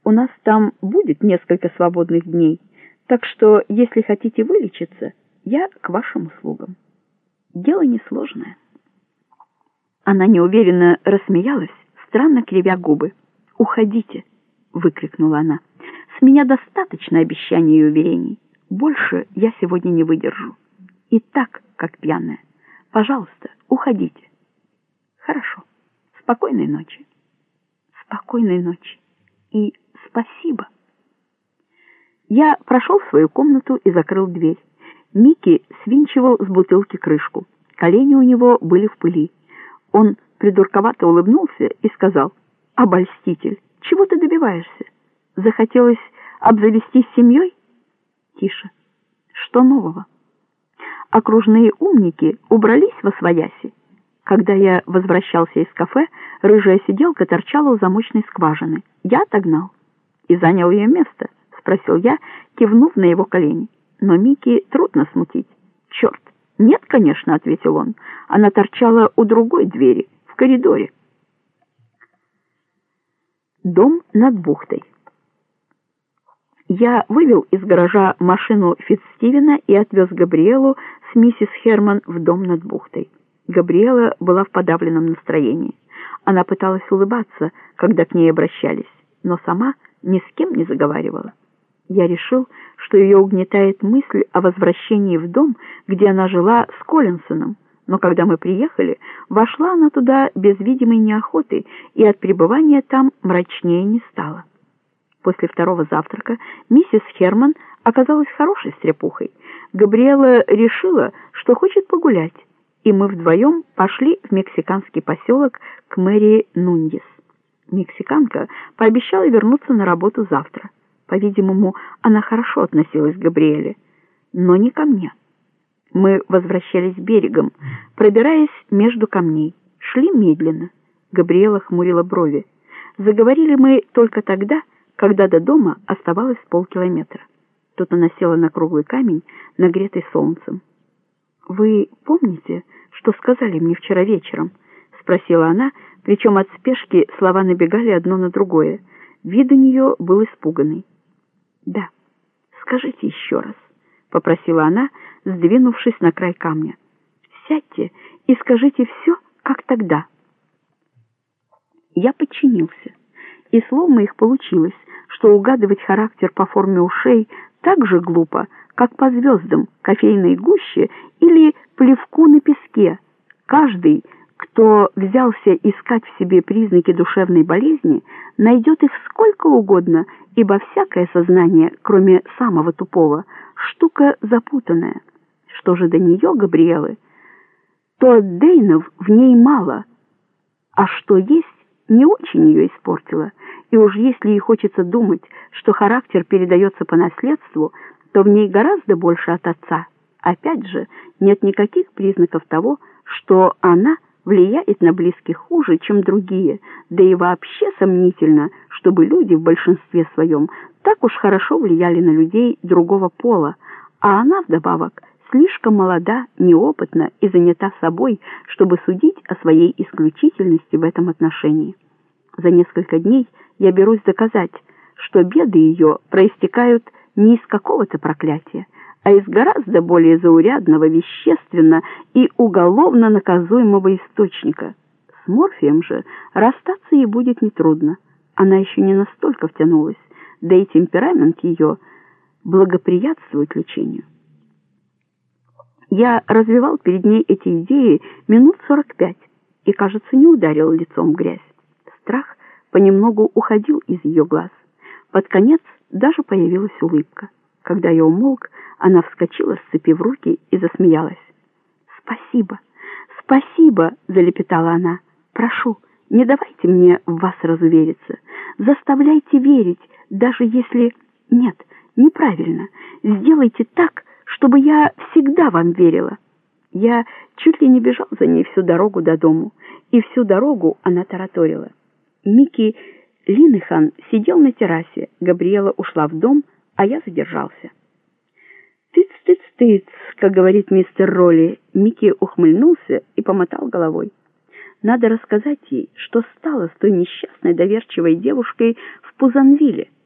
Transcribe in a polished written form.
У нас там будет несколько свободных дней, так что, если хотите вылечиться, я к вашим услугам. Дело несложное». Она неуверенно рассмеялась, странно кривя губы. «Уходите!» — выкрикнула она. «С меня достаточно обещаний и уверений. Больше я сегодня не выдержу. И так, как пьяная. Пожалуйста, уходите». «Хорошо. Спокойной ночи». «Спокойной ночи. И спасибо». Я прошел в свою комнату и закрыл дверь. Микки свинчивал с бутылки крышку. Колени у него были в пыли. Он придурковато улыбнулся и сказал: «Обольститель, чего ты добиваешься? Захотелось обзавестись семьей?» «Тише. Что нового?» Окружные умники убрались восвояси. Когда я возвращался из кафе, рыжая сиделка торчала у замочной скважины. Я отогнал. «И занял ее место?» — спросил я, кивнув на его колени. Но Микки трудно смутить. «Черт! Нет, конечно», — ответил он. «Она торчала у другой двери, в коридоре». Дом над бухтой. Я вывел из гаража машину Фитцстивена и отвез Габриэлу с миссис Херман в дом над бухтой. Габриэла была в подавленном настроении. Она пыталась улыбаться, когда к ней обращались, но сама ни с кем не заговаривала. Я решил, что ее угнетает мысль о возвращении в дом, где она жила с Коллинсоном, но когда мы приехали, вошла она туда без видимой неохоты и от пребывания там мрачнее не стала. После второго завтрака миссис Херман оказалась хорошей стряпухой. Габриэла решила, что хочет погулять, и мы вдвоем пошли в мексиканский поселок к Мэри Нуньес. Мексиканка пообещала вернуться на работу завтра. По-видимому, она хорошо относилась к Габриэле, но не ко мне. Мы возвращались берегом, пробираясь между камней. Шли медленно. Габриэла хмурила брови. Заговорили мы только тогда, когда до дома оставалось полкилометра. Тут она села на круглый камень, нагретый солнцем. «Вы помните, что сказали мне вчера вечером?» — спросила она, причем от спешки слова набегали одно на другое. Вид у нее был испуганный. «Да, скажите еще раз», — попросила она, сдвинувшись на край камня. «Сядьте и скажите все, как тогда». Я подчинился, и словно их получилось, что угадывать характер по форме ушей так же глупо, как по звездам, кофейной гуще или плевку на песке. Каждый, кто взялся искать в себе признаки душевной болезни, найдет их сколько угодно, ибо всякое сознание, кроме самого тупого, штука запутанная. Что же до нее, Габриэлы, то Дейнов в ней мало, а что есть, не очень ее испортило, и уж если ей хочется думать, что характер передается по наследству, то в ней гораздо больше от отца. Опять же, нет никаких признаков того, что она влияет на близких хуже, чем другие, да и вообще сомнительно, чтобы люди в большинстве своем так уж хорошо влияли на людей другого пола, а она вдобавок слишком молода, неопытна и занята собой, чтобы судить о своей исключительности в этом отношении. За несколько дней я берусь доказать, что беды ее проистекают не из какого-то проклятия, а из гораздо более заурядного, вещественно и уголовно наказуемого источника. С морфием же расстаться ей будет нетрудно. Она еще не настолько втянулась, да и темперамент ее благоприятствует лечению. Я развивал перед ней эти идеи минут 45 и, кажется, не ударил лицом в грязь. Страх понемногу уходил из ее глаз. Под конец даже появилась улыбка. Когда я умолк, она вскочила, сцепив руки, и засмеялась. «Спасибо, спасибо!» — залепетала она. «Прошу, не давайте мне в вас разувериться. Заставляйте верить, даже если... Нет, неправильно. Сделайте так, чтобы я всегда вам верила». Я чуть ли не бежал за ней всю дорогу до дому, и всю дорогу она тараторила. Микки Линнехан сидел на террасе, Габриэла ушла в дом, а я задержался. «Тыц-тыц-тыц», как говорит мистер Ролли. Микки ухмыльнулся и помотал головой. Надо рассказать ей, что стало с той несчастной доверчивой девушкой в Пузанвилле.